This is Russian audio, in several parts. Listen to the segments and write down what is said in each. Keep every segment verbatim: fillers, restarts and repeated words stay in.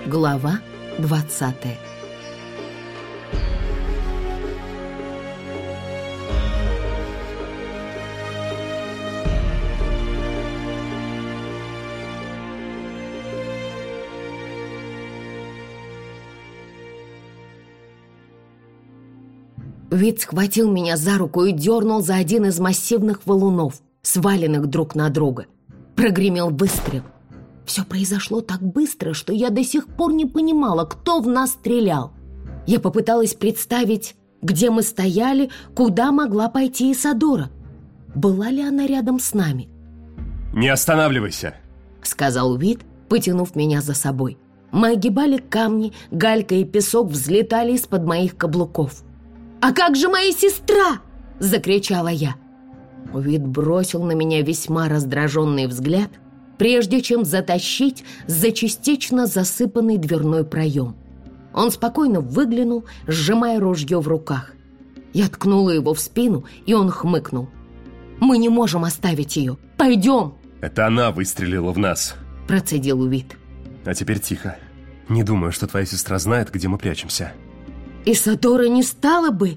Глава двадцатая. Вид схватил меня за руку и дернул за один из массивных валунов, сваленных друг на друга. Прогремел выстрел. Все произошло так быстро, что я до сих пор не понимала, кто в нас стрелял. Я попыталась представить, где мы стояли, куда могла пойти Исадора. Была ли она рядом с нами? «Не останавливайся», — сказал Вид, потянув меня за собой. Мы огибали камни, галька и песок взлетали из-под моих каблуков. «А как же моя сестра?» — закричала я. Вид бросил на меня весьма раздраженный взгляд, прежде чем затащить за частично засыпанный дверной проем. Он спокойно выглянул, сжимая ружье в руках. Я ткнула его в спину, и он хмыкнул. «Мы не можем оставить ее. Пойдем!» «Это она выстрелила в нас», — процедил Увид. «А теперь тихо. Не думаю, что твоя сестра знает, где мы прячемся». «Исадора не стала бы!»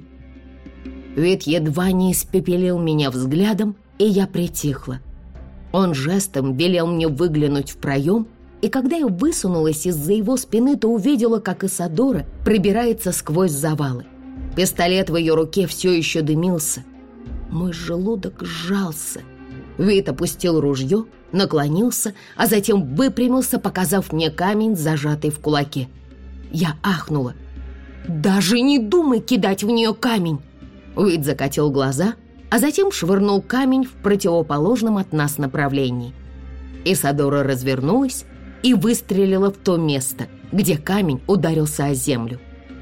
Вид едва не испепелил меня взглядом, и я притихла. Он жестом велел мне выглянуть в проем, и когда я высунулась из-за его спины, то увидела, как Исадора пробирается сквозь завалы. Пистолет в ее руке все еще дымился. Мой желудок сжался. Вид опустил ружье, наклонился, а затем выпрямился, показав мне камень, зажатый в кулаке. Я ахнула. «Даже не думай кидать в нее камень!» Вид закатил глаза, а затем швырнул камень в противоположном от нас направлении. Исадора развернулась и выстрелила в то место, где камень ударился о землю.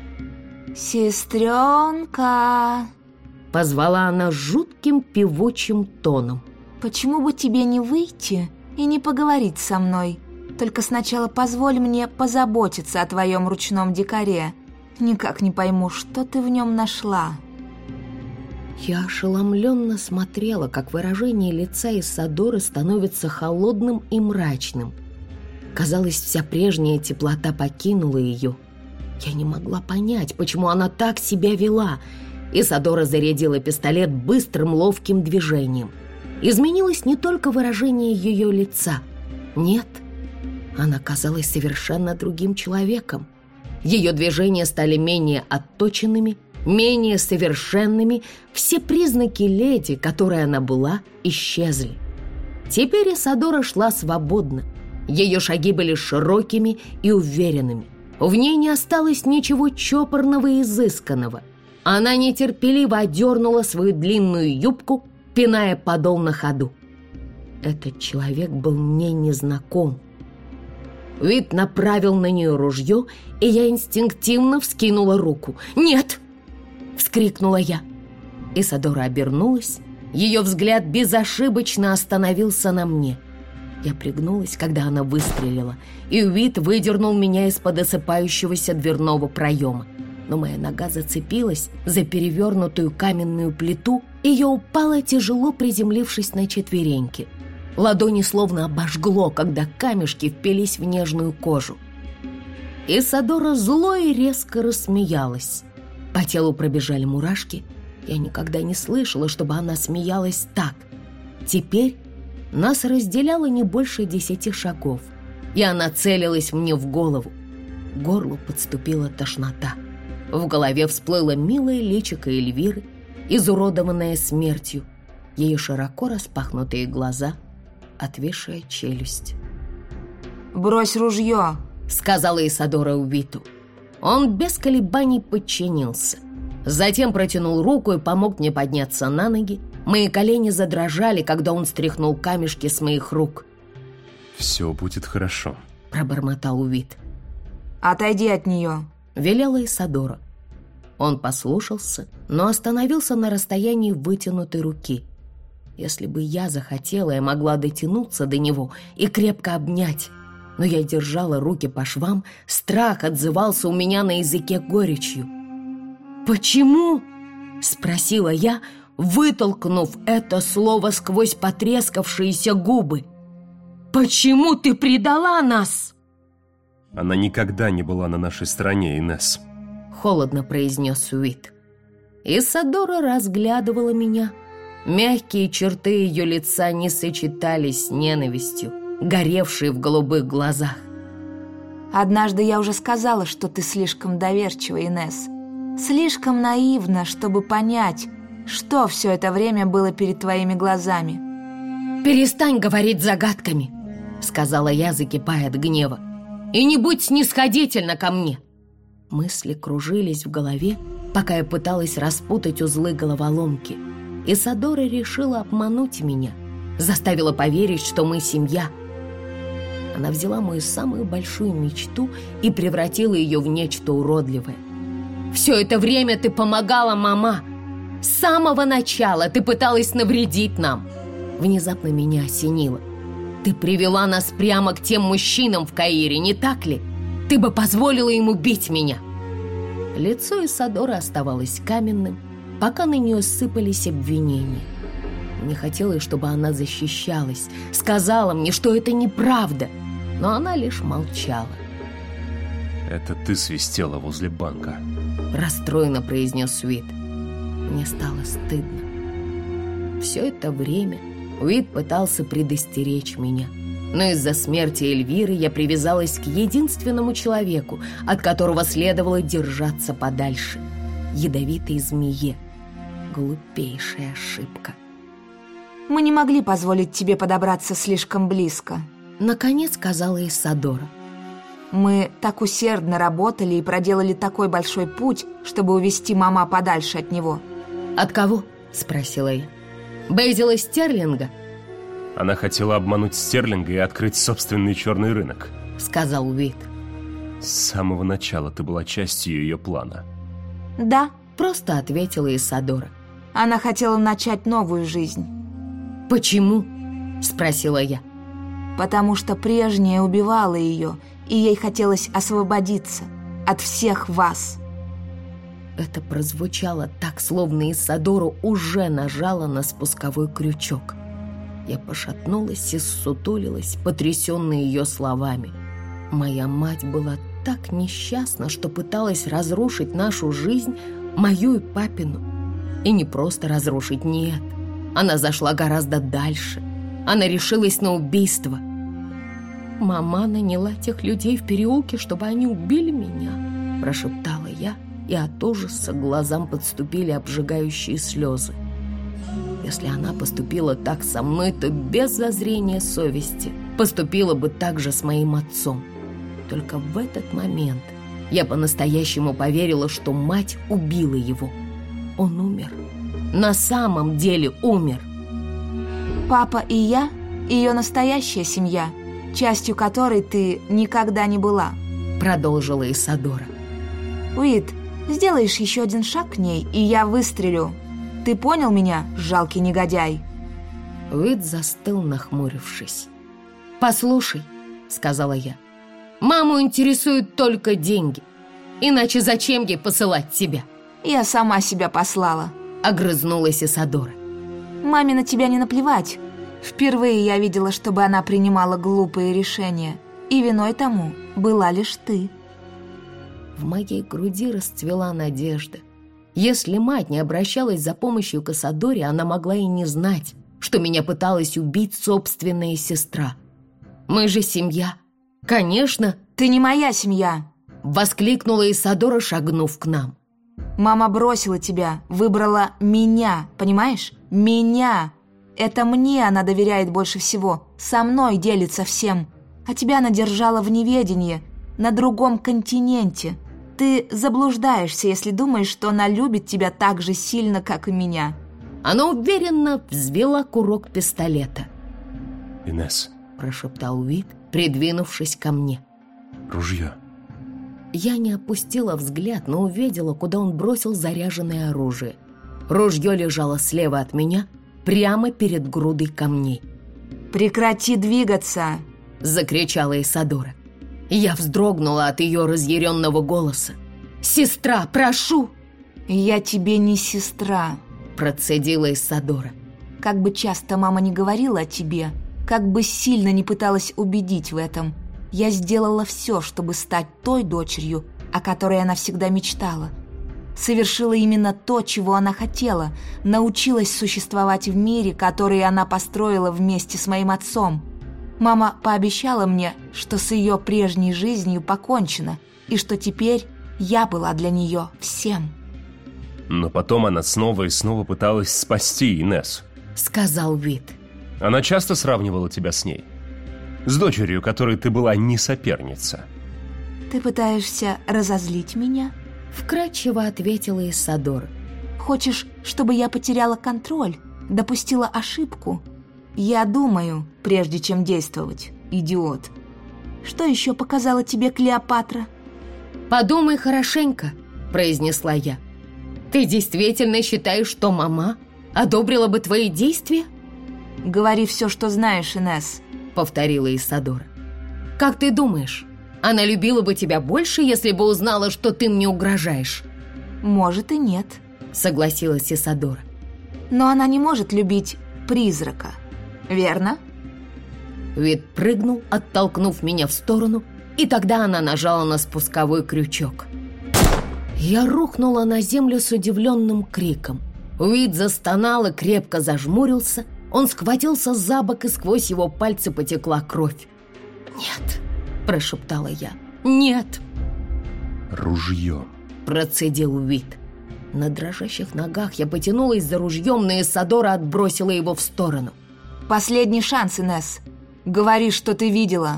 «Сестренка!» — позвала она жутким певучим тоном. «Почему бы тебе не выйти и не поговорить со мной? Только сначала позволь мне позаботиться о твоем ручном дикаре. Никак не пойму, что ты в нем нашла». Я ошеломленно смотрела, как выражение лица Исадоры становится холодным и мрачным. Казалось, вся прежняя теплота покинула ее. Я не могла понять, почему она так себя вела. Исадора зарядила пистолет быстрым ловким движением. Изменилось не только выражение ее лица. Нет, она казалась совершенно другим человеком. Ее движения стали менее отточенными, менее совершенными. Все признаки леди, которой она была, исчезли. Теперь Исадора шла свободно. Ее шаги были широкими и уверенными. В ней не осталось ничего чопорного и изысканного. Она нетерпеливо одернула свою длинную юбку, пиная подол на ходу. Этот человек был мне незнаком. Вид направил на нее ружье, и я инстинктивно вскинула руку. «Нет!» — вскрикнула я. Исадора обернулась. Ее взгляд безошибочно остановился на мне. Я пригнулась, когда она выстрелила, и Вид выдернул меня из-под осыпающегося дверного проема. Но моя нога зацепилась за перевернутую каменную плиту, и я упала, тяжело приземлившись на четвереньки. Ладони словно обожгло, когда камешки впились в нежную кожу. Исадора зло и резко рассмеялась. По телу пробежали мурашки. Я никогда не слышала, чтобы она смеялась так. Теперь нас разделяло не больше десяти шагов, и она целилась мне в голову. К горлу подступила тошнота. В голове всплыло милое личико Эльвиры, изуродованное смертью, ее широко распахнутые глаза, отвисшая челюсть. «Брось ружье!» — сказала Исадора Увиту. Он без колебаний подчинился. Затем протянул руку и помог мне подняться на ноги. Мои колени задрожали, когда он стряхнул камешки с моих рук. «Все будет хорошо», — пробормотал Увит. «Отойди от нее», — велела Исадора. Он послушался, но остановился на расстоянии вытянутой руки. Если бы я захотела, я могла дотянуться до него и крепко обнять. Но я держала руки по швам, страх отзывался у меня на языке горечью. «Почему?» — спросила я, вытолкнув это слово сквозь потрескавшиеся губы. «Почему ты предала нас?» Она никогда не была на нашей стороне, Инесс. Холодно произнес Уит. Исадора разглядывала меня. Мягкие черты ее лица не сочетались с ненавистью, горевшей в голубых глазах. Однажды я уже сказала, что ты слишком доверчива, Инесс. Слишком наивна, чтобы понять, что все это время было перед твоими глазами. «Перестань говорить загадками», — сказала я, закипая от гнева. «И не будь снисходительна ко мне». Мысли кружились в голове, пока я пыталась распутать узлы головоломки. Исадора решила обмануть меня, заставила поверить, что мы семья. Она взяла мою самую большую мечту и превратила ее в нечто уродливое. «Все это время ты помогала, мама! С самого начала ты пыталась навредить нам!» Внезапно меня осенило. «Ты привела нас прямо к тем мужчинам в Каире, не так ли? Ты бы позволила им убить меня!» Лицо Исадоры оставалось каменным, пока на нее сыпались обвинения. Мне хотелось, чтобы она защищалась, сказала мне, что это неправда, но она лишь молчала. «Это ты свистела возле банка», — расстроенно произнес Уит. Мне стало стыдно. Все это время Уит пытался предостеречь меня, но из-за смерти Эльвиры я привязалась к единственному человеку, от которого следовало держаться подальше — ядовитой змее. Глупейшая ошибка. Мы не могли позволить тебе подобраться слишком близко. Наконец сказала Исадора. Мы так усердно работали и проделали такой большой путь, чтобы увести мама подальше от него. От кого? Спросила я. Бейзила Стерлинга? Она хотела обмануть Стерлинга и открыть собственный черный рынок, сказал Уит. С самого начала ты была частью ее плана. Да, просто ответила Исадора. Она хотела начать новую жизнь. Почему? Спросила я. Потому что прежняя убивала ее, и ей хотелось освободиться от всех вас. Это прозвучало так, словно Исадора уже нажала на спусковой крючок. Я пошатнулась и ссутулилась, потрясенная ее словами. Моя мать была так несчастна, что пыталась разрушить нашу жизнь, мою и папину. И не просто разрушить, нет. Она зашла гораздо дальше. Она решилась на убийство. «Мама наняла тех людей в переулке, чтобы они убили меня», прошептала я, и от ужаса к глазам подступили обжигающие слезы. Если она поступила так со мной, то без зазрения совести поступила бы так же с моим отцом. Только в этот момент я по-настоящему поверила, что мать убила его. Он умер. На самом деле умер. Папа и я – ее настоящая семья, частью которой ты никогда не была, продолжила Исадора. Уит, сделаешь еще один шаг к ней, и я выстрелю. Ты понял меня, жалкий негодяй? Уит застыл, нахмурившись. «Послушай», — сказала я, — «маму интересуют только деньги. Иначе зачем ей посылать тебя?» «Я сама себя послала», — огрызнулась Исадора. «Маме на тебя не наплевать. Впервые я видела, чтобы она принимала глупые решения, и виной тому была лишь ты». В моей груди расцвела надежда. Если мать не обращалась за помощью к Исадоре, она могла и не знать, что меня пыталась убить собственная сестра. Мы же семья. Конечно. Ты не моя семья, воскликнула Исадора, шагнув к нам. Мама бросила тебя, выбрала меня, понимаешь? Меня. Это мне она доверяет больше всего. Со мной делится всем. А тебя она держала в неведении, на другом континенте. Ты заблуждаешься, если думаешь, что она любит тебя так же сильно, как и меня. Она уверенно взвела курок пистолета. «Инесс», — прошептал Уит, придвинувшись ко мне. «Ружье». Я не опустила взгляд, но увидела, куда он бросил заряженное оружие. Ружье лежало слева от меня, прямо перед грудой камней. «Прекрати двигаться!» — закричала Исадора. Я вздрогнула от ее разъяренного голоса. «Сестра, прошу!» «Я тебе не сестра», — процедила Исадора. «Как бы часто мама не говорила о тебе, как бы сильно не пыталась убедить в этом, Я сделала все, чтобы стать той дочерью, о которой она всегда мечтала. Совершила именно то, чего она хотела, научилась существовать в мире, который она построила вместе с моим отцом. Мама пообещала мне, что с ее прежней жизнью покончено, и что теперь я была для нее всем. Но потом она снова и снова пыталась спасти Инесс, сказал Уит. Она часто сравнивала тебя с ней? С дочерью, которой ты была не соперница. Ты пытаешься разозлить меня? Вкратчиво ответила Исидора. Хочешь, чтобы я потеряла контроль, допустила ошибку? Я думаю, прежде чем действовать, идиот. Что еще показала тебе Клеопатра? Подумай хорошенько, произнесла я. Ты действительно считаешь, что мама одобрила бы твои действия? Говори все, что знаешь, Инесс, повторила Исидора. Как ты думаешь, она любила бы тебя больше, если бы узнала, что ты мне угрожаешь? Может и нет, согласилась Исидора. Но она не может любить призрака, верно? Уит прыгнул, оттолкнув меня в сторону, и тогда она нажала на спусковой крючок. Я рухнула на землю с удивленным криком. Уит застонал и крепко зажмурился. Он схватился за бок, и сквозь его пальцы потекла кровь. «Нет», – прошептала я, – «нет». «Ружьем», – процедил Уит. На дрожащих ногах я потянулась за ружьем, но Исидора отбросила его в сторону. «Последний шанс, Инесс. Говори, что ты видела».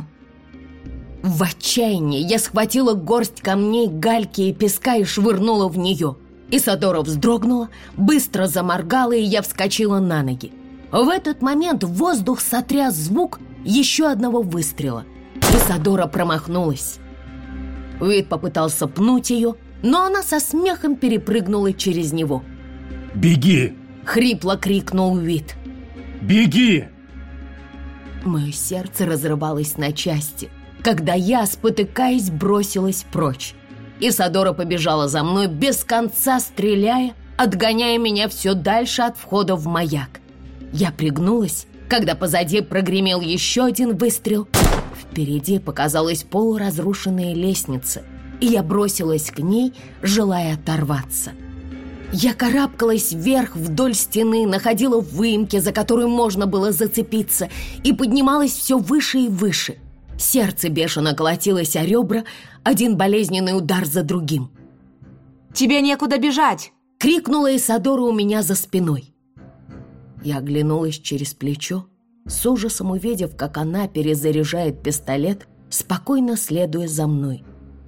В отчаянии я схватила горсть камней, гальки и песка и швырнула в нее. Исидора вздрогнула, быстро заморгала, и я вскочила на ноги. В этот момент в воздух сотряс звук еще одного выстрела. Исидора промахнулась. Уит попытался пнуть ее, но она со смехом перепрыгнула через него. «Беги!» — хрипло крикнул Уит. «Беги!» Мое сердце разрывалось на части, когда я, спотыкаясь, бросилась прочь. Исидора побежала за мной, без конца стреляя, отгоняя меня все дальше от входа в маяк. Я пригнулась, когда позади прогремел еще один выстрел. Впереди показалась полуразрушенная лестница, и я бросилась к ней, желая оторваться. Я карабкалась вверх вдоль стены, находила выемки, за которую можно было зацепиться, и поднималась все выше и выше. Сердце бешено колотилось о ребра, один болезненный удар за другим. «Тебе некуда бежать!» — крикнула Исидора у меня за спиной. Я оглянулась через плечо, с ужасом увидев, как она перезаряжает пистолет, спокойно следуя за мной.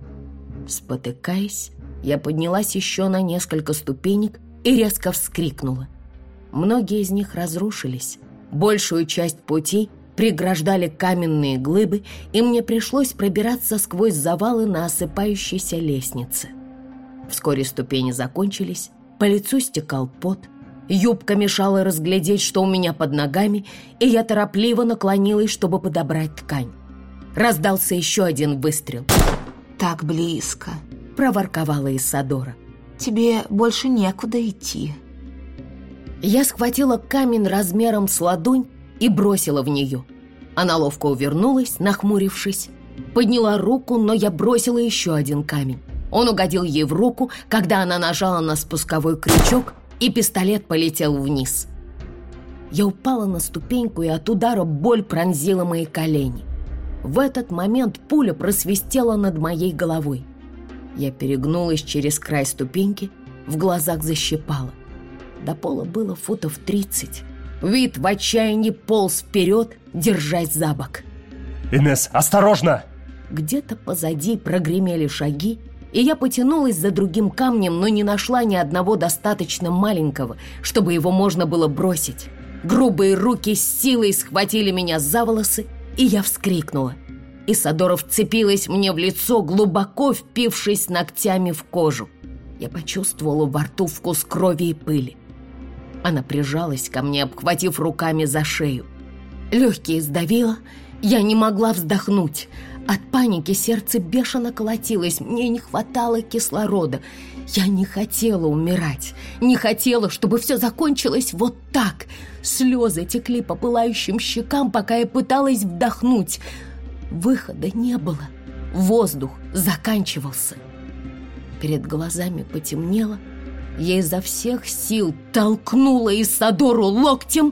Спотыкаясь, я поднялась еще на несколько ступенек и резко вскрикнула. Многие из них разрушились. Большую часть пути преграждали каменные глыбы, и мне пришлось пробираться сквозь завалы на осыпающейся лестнице. Вскоре ступени закончились, по лицу стекал пот, юбка мешала разглядеть, что у меня под ногами, и я торопливо наклонилась, чтобы подобрать ткань. Раздался еще один выстрел. «Так близко», — проворковала Исидора. «Тебе больше некуда идти». Я схватила камень размером с ладонь и бросила в нее. Она ловко увернулась, нахмурившись. Подняла руку, но я бросила еще один камень. Он угодил ей в руку, когда она нажала на спусковой крючок, и пистолет полетел вниз. Я упала на ступеньку, и от удара боль пронзила мои колени. В этот момент пуля просвистела над моей головой. Я перегнулась через край ступеньки, в глазах защипало. До пола было футов тридцать. Уит в отчаянии полз вперед, держась за бок. «Инесс, осторожно!» Где-то позади прогремели шаги, и я потянулась за другим камнем, но не нашла ни одного достаточно маленького, чтобы его можно было бросить. Грубые руки с силой схватили меня за волосы, и я вскрикнула. Исидора вцепилась мне в лицо, глубоко впившись ногтями в кожу. Я почувствовала во рту вкус крови и пыли. Она прижалась ко мне, обхватив руками за шею. Легкие сдавило, я не могла вздохнуть. От паники сердце бешено колотилось, мне не хватало кислорода. Я не хотела умирать, не хотела, чтобы все закончилось вот так. Слезы текли по пылающим щекам, пока я пыталась вдохнуть. Выхода не было. Воздух заканчивался. Перед глазами потемнело. Я изо всех сил толкнула Исидору локтем.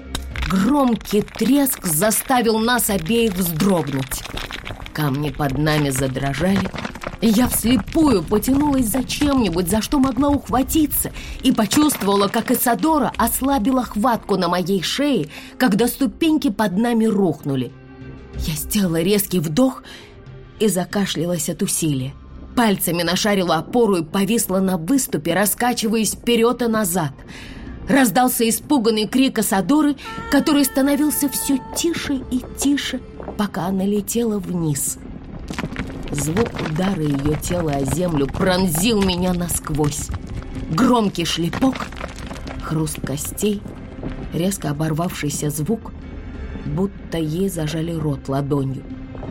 Громкий треск заставил нас обеих вздрогнуть. Камни под нами задрожали. Я вслепую потянулась за чем-нибудь, за что могла ухватиться, и почувствовала, как Исидора ослабила хватку на моей шее, когда ступеньки под нами рухнули. Я сделала резкий вдох и закашлялась от усилия. Пальцами нашарила опору и повисла на выступе, раскачиваясь вперед и назад. Раздался испуганный крик Исидоры, который становился все тише и тише, пока она летела вниз. Звук удара ее тела о землю пронзил меня насквозь. Громкий шлепок, хруст костей, резко оборвавшийся звук, будто ей зажали рот ладонью.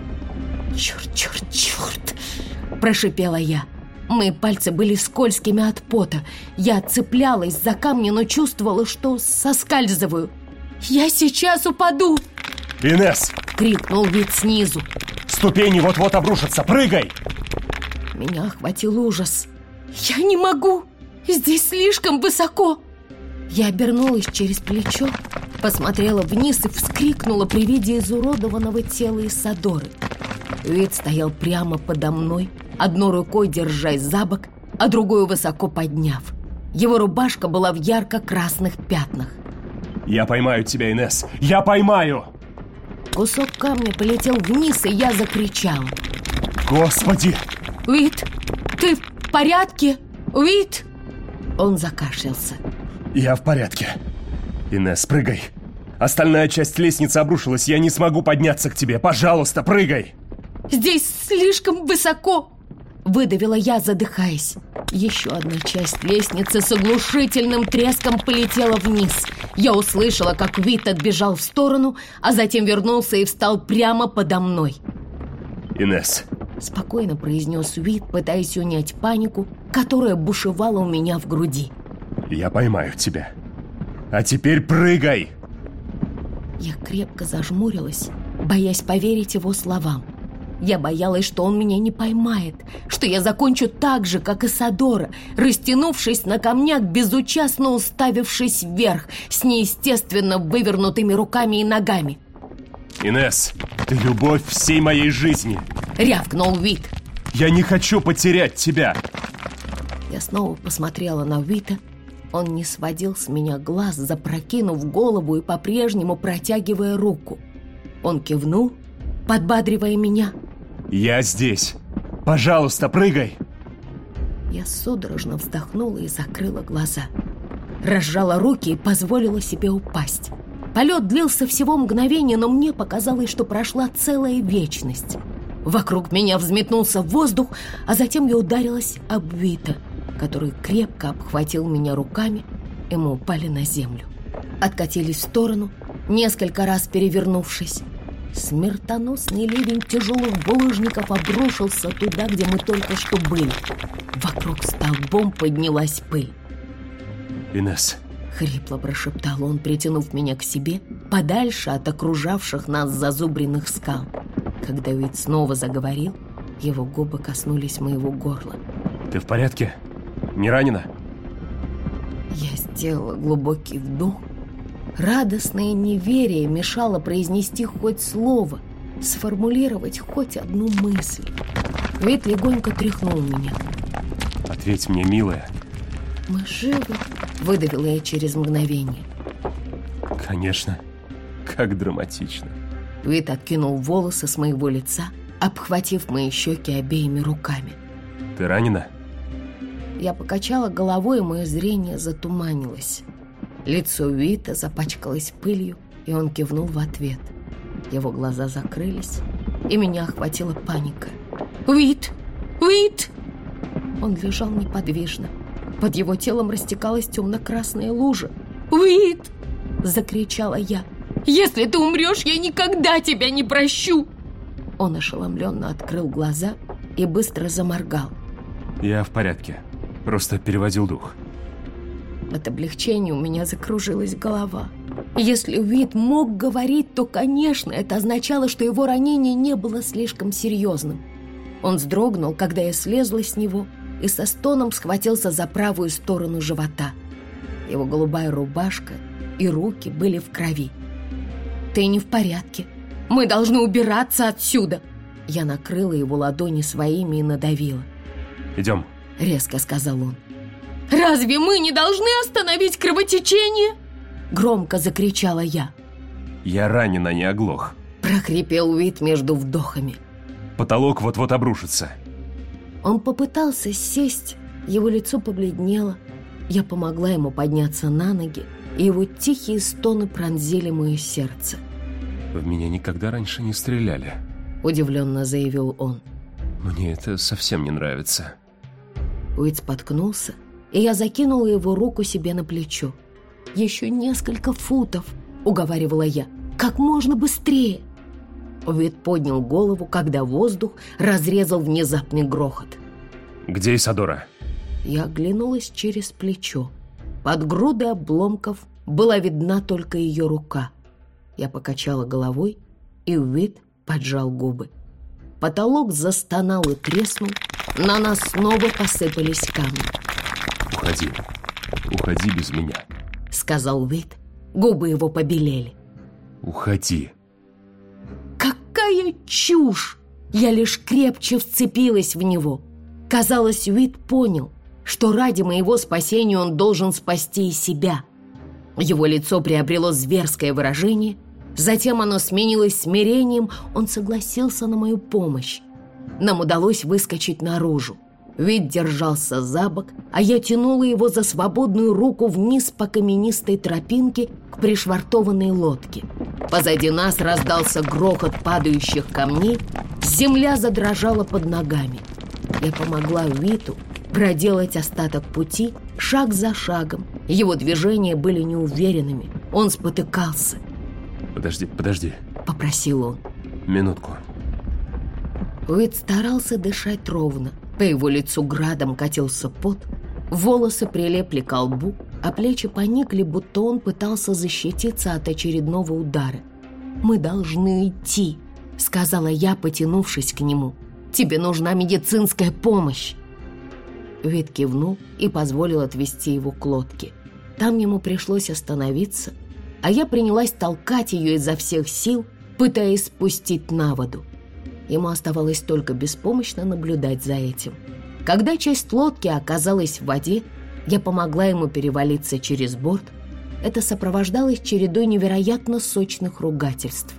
«Черт, черт, черт!» – прошипела я. Мои пальцы были скользкими от пота. Я цеплялась за камни, но чувствовала, что соскальзываю. «Я сейчас упаду!» «Инесс!» – крикнул Вит снизу. «Ступени вот-вот обрушатся! Прыгай!» Меня охватил ужас. «Я не могу! Здесь слишком высоко!» Я обернулась через плечо, посмотрела вниз и вскрикнула при виде изуродованного тела Исидоры. Вит стоял прямо подо мной, одной рукой держась за бок, а другую высоко подняв. Его рубашка была в ярко-красных пятнах. «Я поймаю тебя, Инесс! Я поймаю!» Кусок камня полетел вниз, и я закричала. «Господи!» «Вит, ты в порядке? Вит!» Он закашлялся. «Я в порядке. Инесс, прыгай! Остальная часть лестницы обрушилась, я не смогу подняться к тебе. Пожалуйста, прыгай!» «Здесь слишком высоко!» Выдавила я, задыхаясь. Еще одна часть лестницы с оглушительным треском полетела вниз. Я услышала, как Вит отбежал в сторону, а затем вернулся и встал прямо подо мной. «Инесс!» — спокойно произнес Вит, пытаясь унять панику, которая бушевала у меня в груди. «Я поймаю тебя. А теперь прыгай!» Я крепко зажмурилась, боясь поверить его словам. Я боялась, что он меня не поймает, что я закончу так же, как Исидора, растянувшись на камнях, безучастно уставившись вверх, с неестественно вывернутыми руками и ногами. «Инесс, ты любовь всей моей жизни!» — рявкнул Вит. «Я не хочу потерять тебя!» Я снова посмотрела на Вита. Он не сводил с меня глаз, запрокинув голову и по-прежнему протягивая руку. Он кивнул, подбадривая меня. «Я здесь! Пожалуйста, прыгай!» Я судорожно вздохнула и закрыла глаза. Разжала руки и позволила себе упасть. Полет длился всего мгновение, но мне показалось, что прошла целая вечность. Вокруг меня взметнулся воздух, а затем я ударилась об Вита, который крепко обхватил меня руками, и мы упали на землю. Откатились в сторону, несколько раз перевернувшись. Смертоносный ливень тяжелых булыжников обрушился туда, где мы только что были. Вокруг столбом поднялась пыль. «Инесс!» — хрипло прошептал он, притянув меня к себе, подальше от окружавших нас зазубренных скал. Когда Вит снова заговорил, его губы коснулись моего горла. «Ты в порядке? Не ранена?» Я сделала глубокий вдох. Радостное неверие мешало произнести хоть слово, сформулировать хоть одну мысль. Вит легонько тряхнул меня. «Ответь мне, милая». «Мы живы», — выдавила я через мгновение. «Конечно. Как драматично». Вит откинул волосы с моего лица, обхватив мои щеки обеими руками. «Ты ранена?» Я покачала головой, и мое зрение затуманилось. Лицо Вита запачкалось пылью, и он кивнул в ответ. Его глаза закрылись, и меня охватила паника. «Вит! Вит!» Он лежал неподвижно. Под его телом растекалась темно-красная лужа. «Вит!» — закричала я. «Если ты умрешь, я никогда тебя не прощу!» Он ошеломленно открыл глаза и быстро заморгал. «Я в порядке. Просто переводил дух». От облегчения у меня закружилась голова. Если Уит мог говорить, то, конечно, это означало, что его ранение не было слишком серьезным. Он вздрогнул, когда я слезла с него, и со стоном схватился за правую сторону живота. Его голубая рубашка и руки были в крови. «Ты не в порядке. Мы должны убираться отсюда!» Я накрыла его ладони своими и надавила. «Идем», — резко сказал он. «Разве мы не должны остановить кровотечение?» Громко закричала я. «Я ранен, а не оглох», — прохрипел Уит между вдохами. «Потолок вот-вот обрушится». Он попытался сесть, его лицо побледнело. Я помогла ему подняться на ноги, и его тихие стоны пронзили мое сердце. «В меня никогда раньше не стреляли», — удивленно заявил он. «Мне это совсем не нравится». Уит споткнулся, и я закинула его руку себе на плечо. «Еще несколько футов», — уговаривала я, — «как можно быстрее». Уит поднял голову, когда воздух разрезал внезапный грохот. «Где Исадора?» Я оглянулась через плечо. Под грудой обломков была видна только ее рука. Я покачала головой, и Уит поджал губы. Потолок застонал и треснул, на нас снова посыпались камни. «Уходи, уходи без меня», — сказал Уит. Губы его побелели. «Уходи». Какая чушь! Я лишь крепче вцепилась в него. Казалось, Уит понял, что ради моего спасения он должен спасти и себя. Его лицо приобрело зверское выражение, затем оно сменилось смирением, он согласился на мою помощь. Нам удалось выскочить наружу. Уит держался за бок, а я тянула его за свободную руку вниз по каменистой тропинке к пришвартованной лодке. Позади нас раздался грохот падающих камней, земля задрожала под ногами. Я помогла Уиту проделать остаток пути шаг за шагом. Его движения были неуверенными, он спотыкался. «Подожди, подожди», — попросил он. «Минутку». Уит старался дышать ровно. По его лицу градом катился пот, волосы прилепли к лбу, а плечи поникли, будто он пытался защититься от очередного удара. «Мы должны идти», — сказала я, потянувшись к нему. «Тебе нужна медицинская помощь». Уит кивнул и позволил отвезти его к лодке. Там ему пришлось остановиться, а я принялась толкать ее изо всех сил, пытаясь спустить на воду. Ему оставалось только беспомощно наблюдать за этим. Когда часть лодки оказалась в воде, я помогла ему перевалиться через борт. Это сопровождалось чередой невероятно сочных ругательств.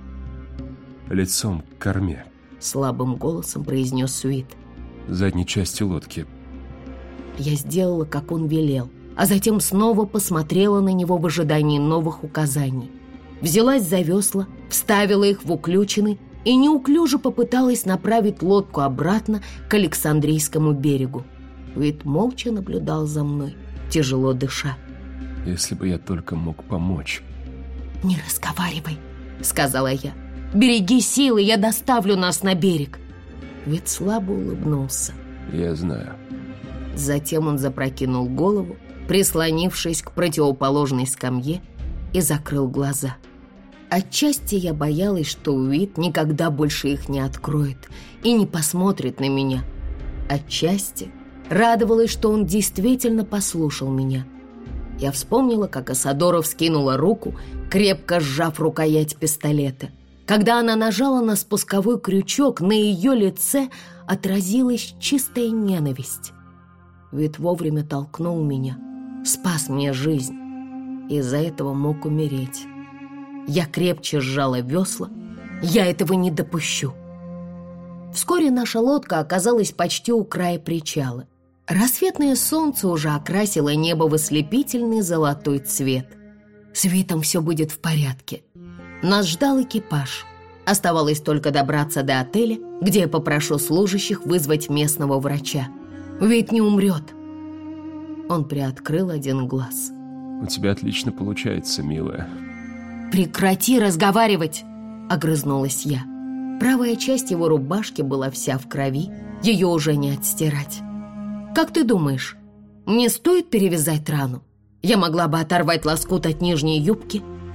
«Лицом к корме», — слабым голосом произнес Уит. «Задней части лодки». Я сделала, как он велел, а затем снова посмотрела на него в ожидании новых указаний. Взялась за весла, вставила их в уключины и неуклюже попыталась направить лодку обратно к Александрийскому берегу. Уит молча наблюдал за мной, тяжело дыша. «Если бы я только мог помочь». «Не разговаривай», — сказала я. «Береги силы, я доставлю нас на берег». Уит слабо улыбнулся. «Я знаю». Затем он запрокинул голову, прислонившись к противоположной скамье, и закрыл глаза. Отчасти я боялась, что Уит никогда больше их не откроет и не посмотрит на меня. Отчасти радовалась, что он действительно послушал меня. Я вспомнила, как Исадора вскинула руку, крепко сжав рукоять пистолета. Когда она нажала на спусковой крючок, на ее лице отразилась чистая ненависть. Уит вовремя толкнул меня, спас мне жизнь. Из-за этого мог умереть. Я крепче сжала весла. Я этого не допущу. Вскоре наша лодка оказалась почти у края причала. Рассветное солнце уже окрасило небо в ослепительный золотой цвет. С Уитом все будет в порядке. Нас ждал экипаж. Оставалось только добраться до отеля, где я попрошу служащих вызвать местного врача. Уит не умрет. Он приоткрыл один глаз. «У тебя отлично получается, милая». «Прекрати разговаривать!» — огрызнулась я. Правая часть его рубашки была вся в крови, ее уже не отстирать. «Как ты думаешь, мне стоит перевязать рану? Я могла бы оторвать лоскут от нижней юбки,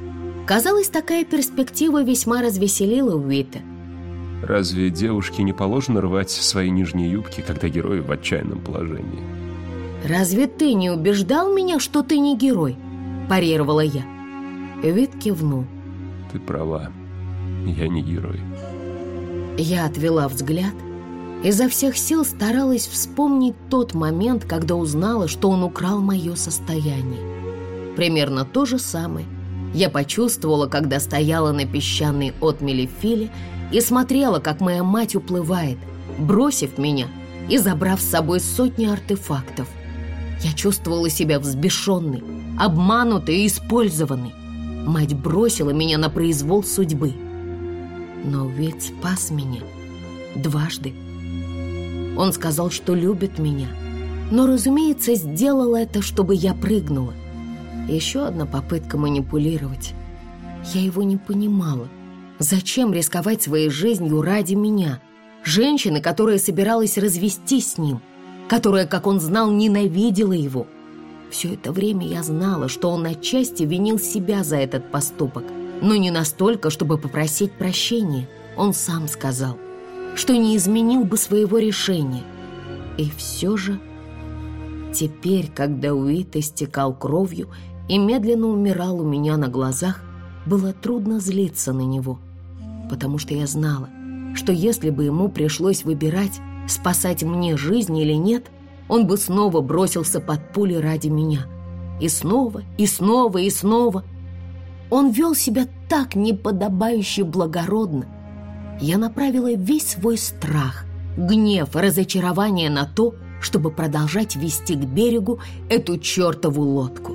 Казалось, такая перспектива весьма развеселила Уита. Разве девушке не положено рвать свои нижние юбки, когда герой в отчаянном положении? «Разве ты не убеждал меня, что ты не герой?» – парировала я. Уит кивнул. Ты права, я не герой. Я отвела взгляд, изо всех сил старалась вспомнить тот момент, когда узнала, что он украл мое состояние. Примерно то же самое я почувствовала, когда стояла на песчаной отмели Филе и смотрела, как моя мать уплывает, бросив меня и забрав с собой сотни артефактов. Я чувствовала себя взбешенной, обманутой и использованной. Мать бросила меня на произвол судьбы. Но ведь спас меня дважды. Он сказал, что любит меня, но, разумеется, сделал это, чтобы я прыгнула. Еще одна попытка манипулировать. Я его не понимала. Зачем рисковать своей жизнью ради меня? Женщины, которая собиралась развестись с ним, которая, как он знал, ненавидела его. Все это время я знала, что он отчасти винил себя за этот поступок, но не настолько, чтобы попросить прощения. Он сам сказал, что не изменил бы своего решения. И все же теперь, когда Уит истекал кровью и медленно умирал у меня на глазах, было трудно злиться на него, потому что я знала, что если бы ему пришлось выбирать, спасать мне жизнь или нет, он бы снова бросился под пули ради меня. И снова, и снова, и снова. Он вел себя так неподобающе благородно. Я направила весь свой страх, гнев и разочарование на то, чтобы продолжать вести к берегу эту чертову лодку.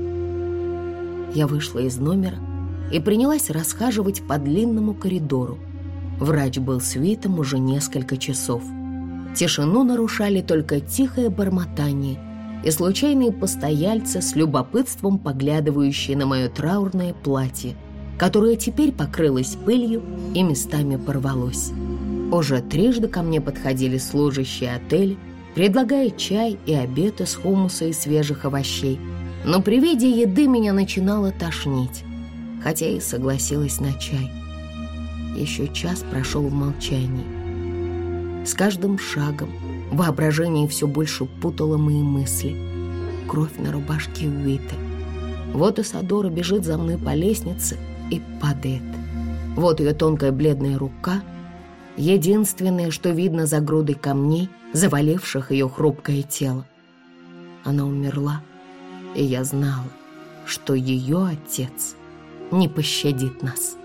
Я вышла из номера и принялась расхаживать по длинному коридору. Врач был с Уитом уже несколько часов. Тишину нарушали только тихое бормотание и случайные постояльцы с любопытством поглядывающие на мое траурное платье, которое теперь покрылось пылью и местами порвалось. Уже трижды ко мне подходили служащие отеля, предлагая чай и обед из хумуса и свежих овощей, но при виде еды меня начинало тошнить, хотя и согласилась на чай. Еще час прошел в молчании. С каждым шагом воображение все больше путало мои мысли. Кровь на рубашке Уита. Вот Исадора бежит за мной по лестнице и падает. Вот ее тонкая бледная рука, единственное, что видно за грудой камней, заваливших ее хрупкое тело. Она умерла, и я знала, что ее отец не пощадит нас.